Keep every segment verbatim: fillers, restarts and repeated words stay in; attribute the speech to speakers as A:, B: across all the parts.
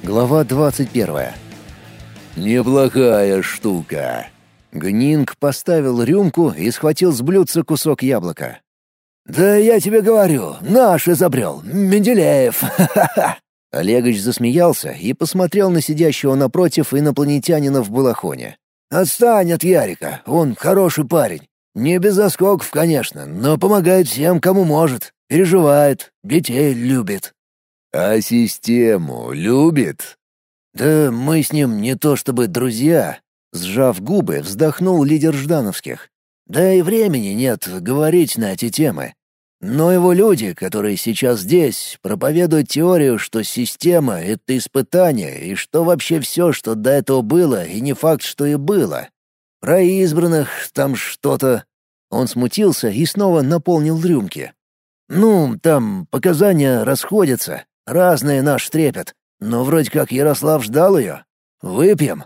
A: Глава двадцать первая. «Неплохая штука». Гнинг поставил рюмку и схватил с блюдца кусок яблока. «Да я тебе говорю, наш изобрел, Менделеев, ха-ха-ха!» Олегович засмеялся и посмотрел на сидящего напротив инопланетянина в балахоне. «Отстань от Ярика, он хороший парень. Не без заскоков, конечно, но помогает всем, кому может. Переживает, детей любит». «А систему любит?» «Да мы с ним не то чтобы друзья», — сжав губы, вздохнул лидер ждановских. «Да и времени нет говорить на эти темы. Но его люди, которые сейчас здесь, проповедуют теорию, что система — это испытание, и что вообще все, что до этого было, и не факт, что и было. Про избранных там что-то...» Он смутился и снова наполнил рюмки. «Ну, там показания расходятся, разные наш трепет, но вроде как Ярослав ждал ее. Выпьем?»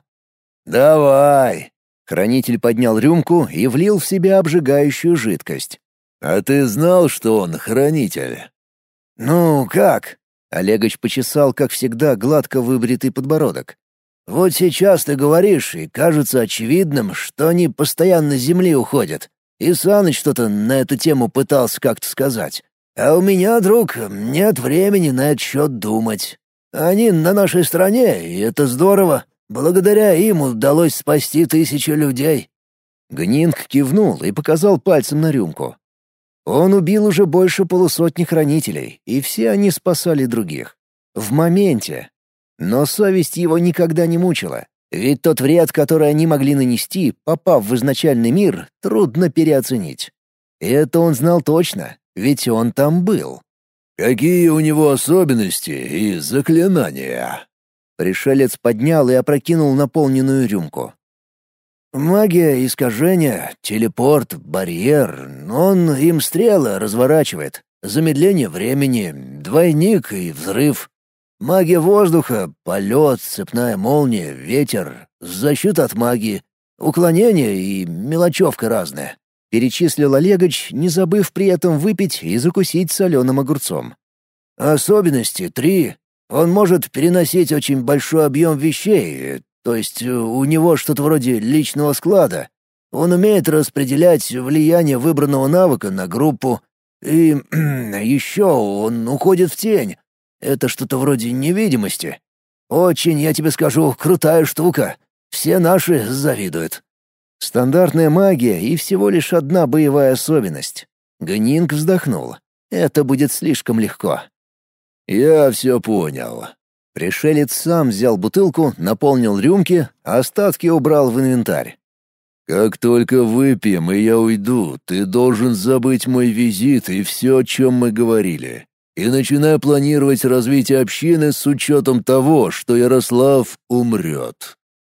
A: «Давай!» Хранитель поднял рюмку и влил в себя обжигающую жидкость. «А ты знал, что он хранитель?» «Ну, как?» Олегович почесал, как всегда, гладко выбритый подбородок. «Вот сейчас ты говоришь, и кажется очевидным, что они постоянно с земли уходят. И Саныч что-то на эту тему пытался как-то сказать. А у меня, друг, нет времени на этот счет думать. Они на нашей стороне, и это здорово. Благодаря им удалось спасти тысячи людей». Гнинг кивнул и показал пальцем на рюмку. Он убил уже больше полусотни хранителей, и все они спасали других. В моменте. Но совесть его никогда не мучила, ведь тот вред, который они могли нанести, попав в изначальный мир, трудно переоценить. И это он знал точно, ведь он там был. «Какие у него особенности и заклинания?» Пришелец поднял и опрокинул наполненную рюмку. «Магия, искажение, телепорт, барьер. Он им стрелы разворачивает. Замедление времени, двойник и взрыв. Магия воздуха, полет, цепная молния, ветер, защита от магии, уклонение и мелочевка разная», — перечислил Олегович, не забыв при этом выпить и закусить соленым огурцом. «Особенности три. Он может переносить очень большой объем вещей, то есть у него что-то вроде личного склада. Он умеет распределять влияние выбранного навыка на группу. И еще он уходит в тень. Это что-то вроде невидимости. Очень, я тебе скажу, крутая штука. Все наши завидуют». Стандартная магия и всего лишь одна боевая особенность. Гнинг вздохнул. Это будет слишком легко. «Я все понял». Пришелец сам взял бутылку, наполнил рюмки, а остатки убрал в инвентарь. «Как только выпьем, и я уйду, ты должен забыть мой визит и все, о чем мы говорили. И начинай планировать развитие общины с учетом того, что Ярослав умрет».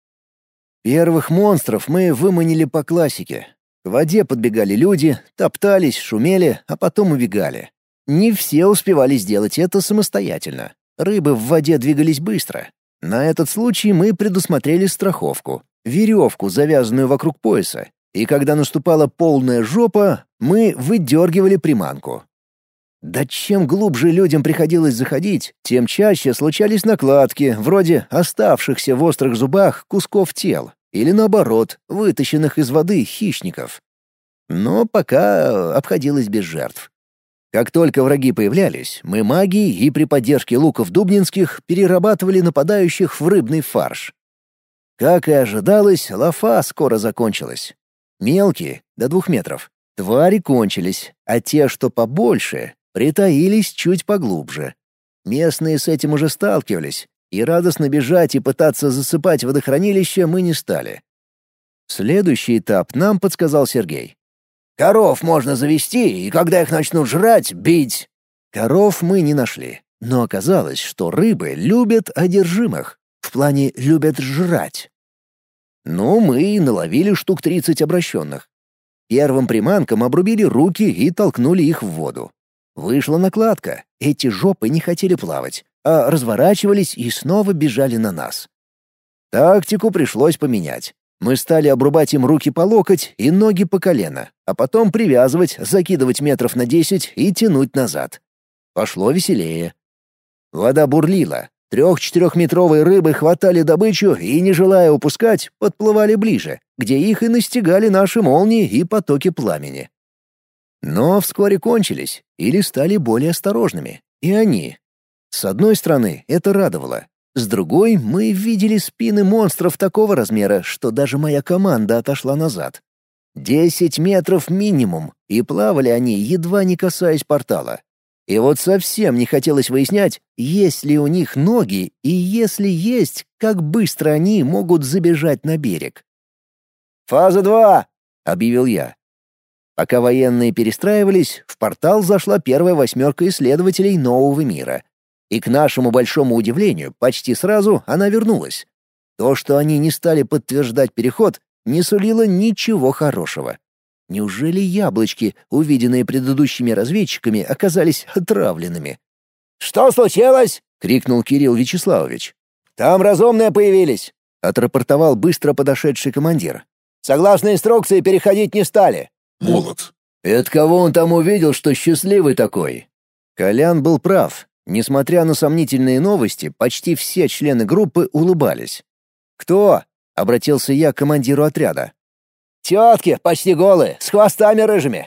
A: Первых монстров мы выманили по классике. К воде подбегали люди, топтались, шумели, а потом убегали. Не все успевали сделать это самостоятельно. Рыбы в воде двигались быстро. На этот случай мы предусмотрели страховку — веревку, завязанную вокруг пояса, и когда наступала полная жопа, мы выдергивали приманку. Да чем глубже людям приходилось заходить, тем чаще случались накладки, вроде оставшихся в острых зубах кусков тел, или наоборот, вытащенных из воды хищников. Но пока обходилось без жертв. Как только враги появлялись, мы магией и при поддержке луков дубнинских перерабатывали нападающих в рыбный фарш. Как и ожидалось, лафа скоро закончилась. Мелкие, до двух метров, твари кончились, а те, что побольше, притаились чуть поглубже. Местные с этим уже сталкивались, и радостно бежать и пытаться засыпать водохранилище мы не стали. Следующий этап нам подсказал Сергей. «Коров можно завести, и когда их начнут жрать, бить». Коров мы не нашли, но оказалось, что рыбы любят одержимых, в плане любят жрать. Ну, мы и наловили штук тридцать обращенных. Первым приманкам обрубили руки и толкнули их в воду. Вышла накладка, эти жопы не хотели плавать, а разворачивались и снова бежали на нас. Тактику пришлось поменять. Мы стали обрубать им руки по локоть и ноги по колено, а потом привязывать, закидывать метров на десять и тянуть назад. Пошло веселее. Вода бурлила. Трех-четырехметровые рыбы хватали добычу и, не желая упускать, подплывали ближе, где их и настигали наши молнии и потоки пламени. Но вскоре кончились или стали более осторожными. И они. С одной стороны, это радовало. С другой, мы видели спины монстров такого размера, что даже моя команда отошла назад. Десять метров минимум, и плавали они, едва не касаясь портала. И вот совсем не хотелось выяснять, есть ли у них ноги, и если есть, как быстро они могут забежать на берег. «Фаза два!» — объявил я. Пока военные перестраивались, в портал зашла первая восьмерка исследователей нового мира. И к нашему большому удивлению, почти сразу она вернулась. То, что они не стали подтверждать переход, не сулило ничего хорошего. Неужели яблочки, увиденные предыдущими разведчиками, оказались отравленными? «Что случилось?» — крикнул Кирилл Вячеславович. «Там разумные появились», — отрапортовал быстро подошедший командир. «Согласно инструкции, переходить не стали».
B: «Молот».
A: «Это кого он там увидел, что счастливый такой?» Колян был прав. Несмотря на сомнительные новости, почти все члены группы улыбались. «Кто?» — обратился я к командиру отряда. «Тетки, почти голые, с хвостами рыжими».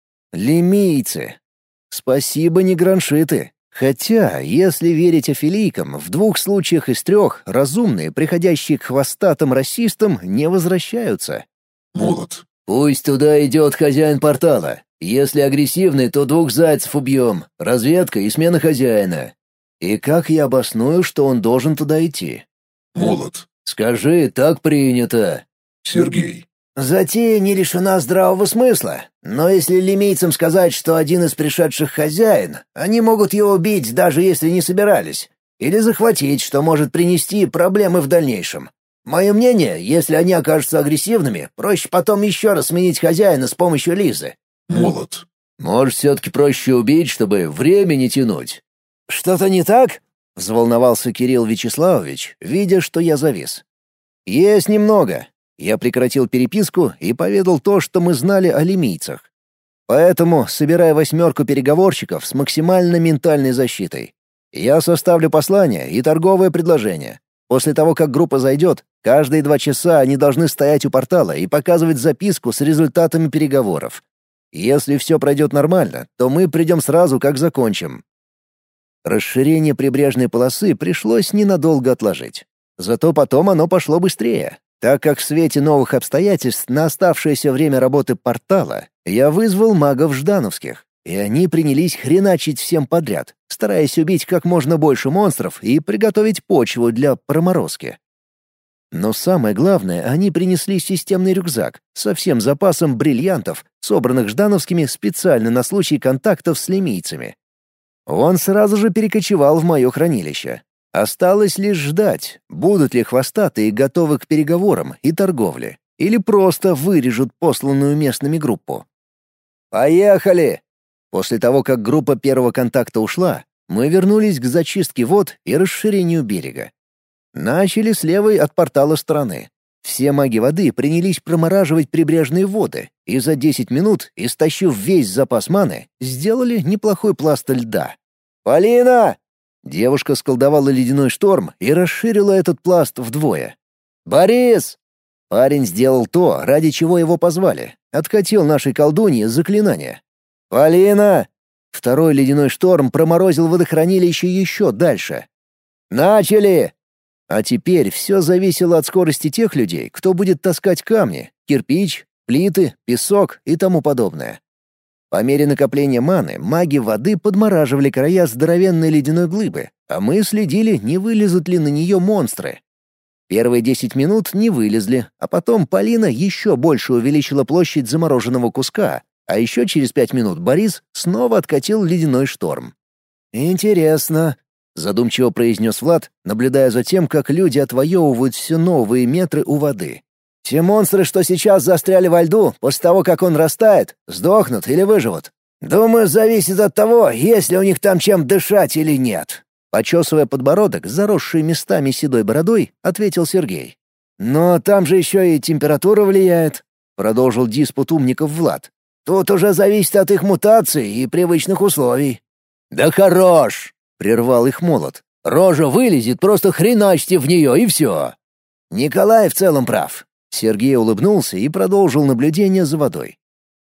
A: «Лемийцы. Спасибо, не граншиты. Хотя, если верить афилийкам, в двух случаях из трех разумные, приходящие к хвостатым расистам, не возвращаются».
B: «Молот».
A: «Пусть туда идет хозяин портала. Если агрессивный, то двух зайцев убьем. Разведка и смена хозяина. И как я обосную, что он должен туда идти?»
B: «Молот».
A: «Скажи, так принято».
B: «Сергей».
A: Затея не лишена здравого смысла, но если лемейцам сказать, что один из пришедших хозяин, они могут его убить, даже если не собирались, или захватить, что может принести проблемы в дальнейшем. Мое мнение, если они окажутся агрессивными, проще потом еще раз сменить хозяина с помощью Лизы».
B: «Молот».
A: «Может, все-таки проще убить, чтобы время не тянуть?» «Что-то не так?» — взволновался Кирилл Вячеславович, видя, что я завис. «Есть немного». Я прекратил переписку и поведал то, что мы знали о лемийцах. Поэтому, собирая восьмерку переговорщиков с максимально ментальной защитой, я составлю послание и торговое предложение. После того, как группа зайдет, каждые два часа они должны стоять у портала и показывать записку с результатами переговоров. Если все пройдет нормально, то мы придем сразу, как закончим. Расширение прибрежной полосы пришлось ненадолго отложить. Зато потом оно пошло быстрее. Так как в свете новых обстоятельств на оставшееся время работы портала я вызвал магов ждановских, и они принялись хреначить всем подряд, стараясь убить как можно больше монстров и приготовить почву для проморозки. Но самое главное, они принесли системный рюкзак со всем запасом бриллиантов, собранных ждановскими специально на случай контактов с лемийцами. Он сразу же перекочевал в мое хранилище. Осталось лишь ждать, будут ли хвостатые готовы к переговорам и торговле, или просто вырежут посланную местными группу. «Поехали!» После того, как группа первого контакта ушла, мы вернулись к зачистке вод и расширению берега. Начали с левой от портала стороны. Все маги воды принялись промораживать прибрежные воды, и за десять минут, истощив весь запас маны, сделали неплохой пласт льда. «Полина!» Девушка сколдовала ледяной шторм и расширила этот пласт вдвое. «Борис!» Парень сделал то, ради чего его позвали. Откатил нашей колдунье заклинание. «Полина!» Второй ледяной шторм проморозил водохранилище еще дальше. «Начали!» А теперь все зависело от скорости тех людей, кто будет таскать камни, кирпич, плиты, песок и тому подобное. По мере накопления маны маги воды подмораживали края здоровенной ледяной глыбы, а мы следили, не вылезут ли на нее монстры. Первые десять минут не вылезли, а потом Полина еще больше увеличила площадь замороженного куска, а еще через пять минут Борис снова откатил ледяной шторм. «Интересно», — задумчиво произнес Влад, наблюдая за тем, как люди отвоевывают все новые метры у воды. «Те монстры, что сейчас застряли во льду, после того, как он растает, сдохнут или выживут? Думаю, зависит от того, есть ли у них там чем дышать или нет». Почесывая подбородок, заросший местами седой бородой, ответил Сергей. «Но там же еще и температура влияет», — продолжил диспут умников Влад. «Тут уже зависит от их мутаций и привычных условий». «Да хорош!» — прервал их Молот. Рожа вылезет, просто хреначьте в нее, и все. Николай в целом прав. Сергей улыбнулся и продолжил наблюдение за водой.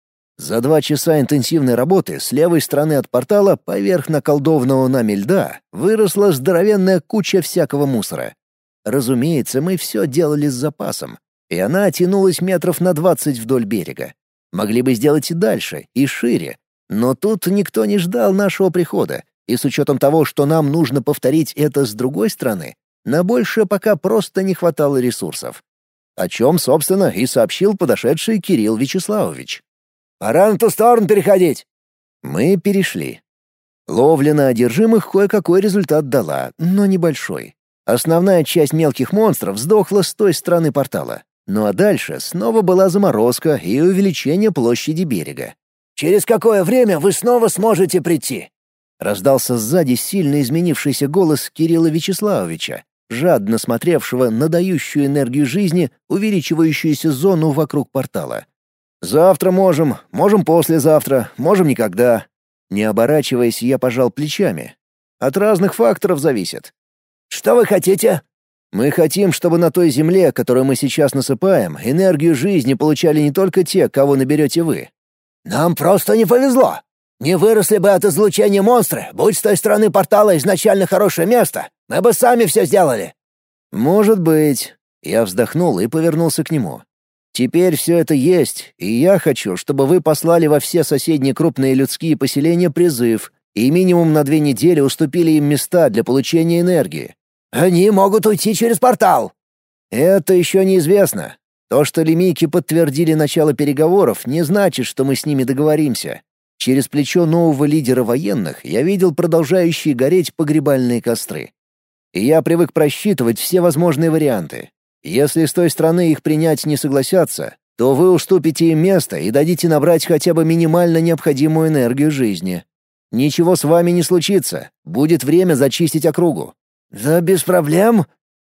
A: За два часа интенсивной работы с левой стороны от портала поверх наколдованного нами льда выросла здоровенная куча всякого мусора. Разумеется, мы все делали с запасом, и она тянулась метров на двадцать вдоль берега. Могли бы сделать и дальше, и шире, но тут никто не ждал нашего прихода, и с учетом того, что нам нужно повторить это с другой стороны, на большее пока просто не хватало ресурсов. О чем, собственно, и сообщил подошедший Кирилл Вячеславович. «Пора на ту сторону переходить!» Мы перешли. Ловля на одержимых кое-какой результат дала, но небольшой. Основная часть мелких монстров сдохла с той стороны портала. Ну а дальше снова была заморозка и увеличение площади берега. «Через какое время вы снова сможете прийти?» Раздался сзади сильно изменившийся голос Кирилла Вячеславовича, жадно смотревшего на дающую энергию жизни увеличивающуюся зону вокруг портала. «Завтра можем, можем послезавтра, можем никогда». Не оборачиваясь, я пожал плечами. От разных факторов зависит. «Что вы хотите?» «Мы хотим, чтобы на той земле, которую мы сейчас насыпаем, энергию жизни получали не только те, кого наберете вы». «Нам просто не повезло. Не выросли бы от излучения монстры, будь с той стороны портала изначально хорошее место, мы бы сами все сделали». «Может быть». Я вздохнул и повернулся к нему. «Теперь все это есть, и я хочу, чтобы вы послали во все соседние крупные людские поселения призыв и минимум на две недели уступили им места для получения энергии». «Они могут уйти через портал». «Это еще неизвестно. То, что лимийки подтвердили начало переговоров, не значит, что мы с ними договоримся. Через плечо нового лидера военных я видел продолжающие гореть погребальные костры. И я привык просчитывать все возможные варианты. Если с той стороны их принять не согласятся, то вы уступите им место и дадите набрать хотя бы минимально необходимую энергию жизни. Ничего с вами не случится, будет время зачистить округу». «Да без проблем».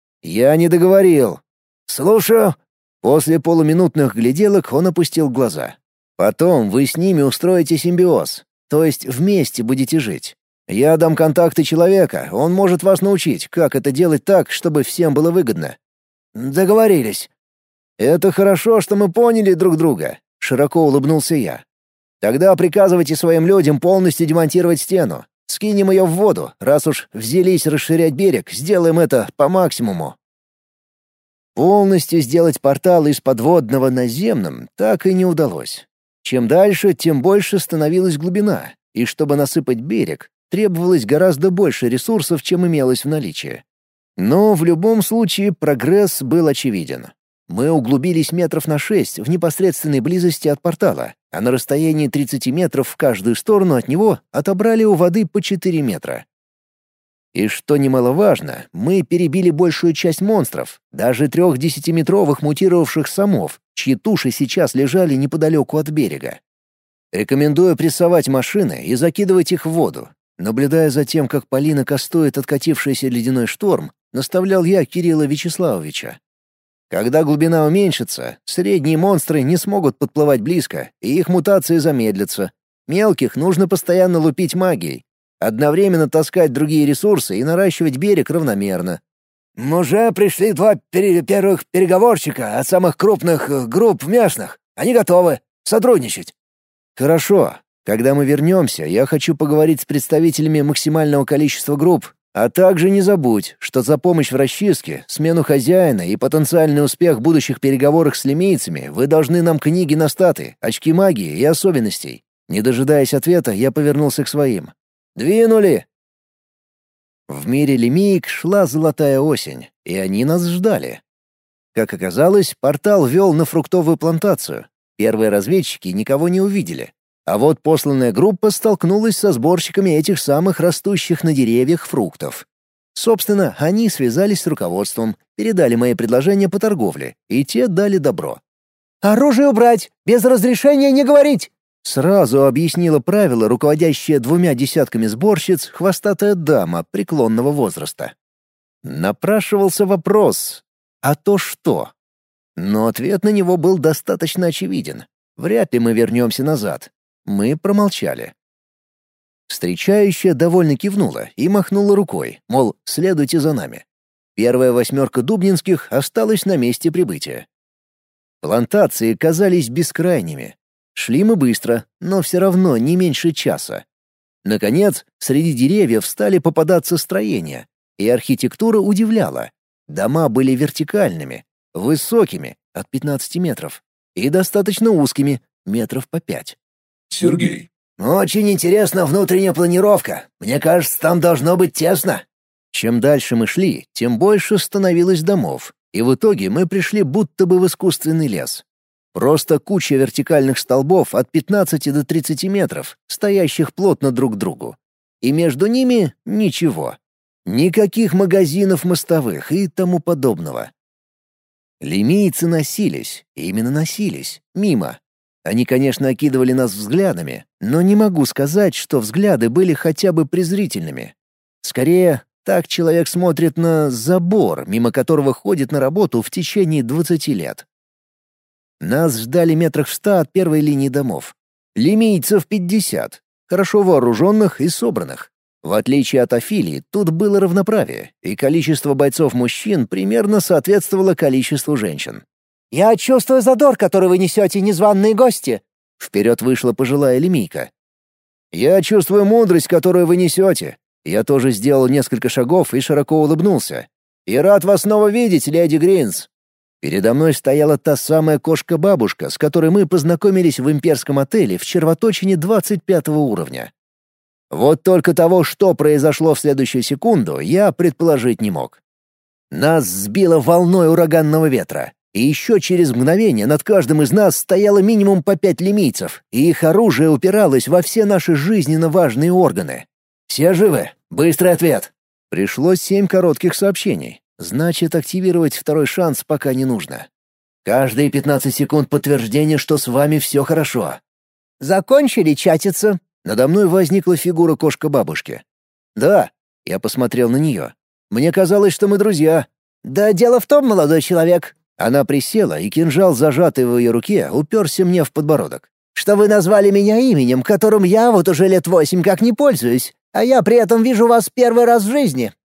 A: «Я не договорил». «Слушаю». После полуминутных гляделок он опустил глаза. «Потом вы с ними устроите симбиоз, то есть вместе будете жить. Я дам контакты человека, он может вас научить, как это делать так, чтобы всем было выгодно». «Договорились». «Это хорошо, что мы поняли друг друга», — широко улыбнулся я. «Тогда приказывайте своим людям полностью демонтировать стену. Скинем ее в воду, раз уж взялись расширять берег, сделаем это по максимуму». Полностью сделать портал из подводного наземным так и не удалось. Чем дальше, тем больше становилась глубина, и чтобы насыпать берег, требовалось гораздо больше ресурсов, чем имелось в наличии. Но в любом случае прогресс был очевиден. Мы углубились метров на шесть в непосредственной близости от портала, а на расстоянии тридцати метров в каждую сторону от него отобрали у воды по четыре метра. И что немаловажно, мы перебили большую часть монстров, даже трех десятиметровых мутировавших самов, чьи туши сейчас лежали неподалеку от берега. Рекомендую прессовать машины и закидывать их в воду. Наблюдая за тем, как Полина кастует откатившийся ледяной шторм, наставлял я Кирилла Вячеславовича. Когда глубина уменьшится, средние монстры не смогут подплывать близко, и их мутации замедлятся. Мелких нужно постоянно лупить магией, одновременно таскать другие ресурсы и наращивать берег равномерно. «Уже пришли два пер- первых переговорщика от самых крупных э, групп местных. Они готовы сотрудничать». «Хорошо. Когда мы вернемся, я хочу поговорить с представителями максимального количества групп, а также не забудь, что за помощь в расчистке, смену хозяина и потенциальный успех в будущих переговорах с лимейцами вы должны нам книги на статы, очки магии и особенностей». Не дожидаясь ответа, я повернулся к своим. «Двинули!» В мире лимеек шла золотая осень, и они нас ждали. Как оказалось, портал вел на фруктовую плантацию. Первые разведчики никого не увидели. А вот посланная группа столкнулась со сборщиками этих самых растущих на деревьях фруктов. Собственно, они связались с руководством, передали мои предложения по торговле, и те дали добро. «Оружие убрать! Без разрешения не говорить!» Сразу объяснила правило, руководящее двумя десятками сборщиц, хвостатая дама преклонного возраста. Напрашивался вопрос «А то что?». Но ответ на него был достаточно очевиден. Вряд ли мы вернемся назад. Мы промолчали. Встречающая довольно кивнула и махнула рукой, мол, следуйте за нами. Первая восьмерка дубнинских осталась на месте прибытия. Плантации казались бескрайними. Шли мы быстро, но все равно не меньше часа. Наконец, среди деревьев стали попадаться строения, и архитектура удивляла. Дома были вертикальными, высокими, от пятнадцати метров, и достаточно узкими, метров по пять.
B: Сергей.
A: «Очень интересна внутренняя планировка. Мне кажется, там должно быть тесно». Чем дальше мы шли, тем больше становилось домов, и в итоге мы пришли будто бы в искусственный лес. Просто куча вертикальных столбов от пятнадцати до тридцати метров, стоящих плотно друг к другу. И между ними ничего. Никаких магазинов мостовых и тому подобного. Лимийцы носились, именно носились, мимо. Они, конечно, окидывали нас взглядами, но не могу сказать, что взгляды были хотя бы презрительными. Скорее, так человек смотрит на забор, мимо которого ходит на работу в течение двадцати лет. Нас ждали метрах в ста от первой линии домов. Лимийцев пятьдесят, хорошо вооруженных и собранных. В отличие от Афилии, тут было равноправие, и количество бойцов-мужчин примерно соответствовало количеству женщин. «Я чувствую задор, который вы несете, незваные гости!» Вперед вышла пожилая лимийка. «Я чувствую мудрость, которую вы несете!» Я тоже сделал несколько шагов и широко улыбнулся. «И рад вас снова видеть, леди Гринс!» Передо мной стояла та самая кошка-бабушка, с которой мы познакомились в имперском отеле в червоточине двадцать пятого уровня. Вот только того, что произошло в следующую секунду, я предположить не мог. Нас сбило волной ураганного ветра, и еще через мгновение над каждым из нас стояло минимум по пять лимийцев, и их оружие упиралось во все наши жизненно важные органы. «Все живы? Быстрый ответ!» Пришло семь коротких сообщений. Значит, активировать второй шанс пока не нужно. «Каждые пятнадцать секунд подтверждение, что с вами все хорошо». «Закончили чатиться?» Надо мной возникла фигура кошка-бабушки. «Да», — я посмотрел на нее. «Мне казалось, что мы друзья». «Да дело в том, молодой человек». Она присела, и кинжал, зажатый в ее руке, уперся мне в подбородок. «Что вы назвали меня именем, которым я вот уже лет восемь как не пользуюсь, а я при этом вижу вас первый раз в жизни.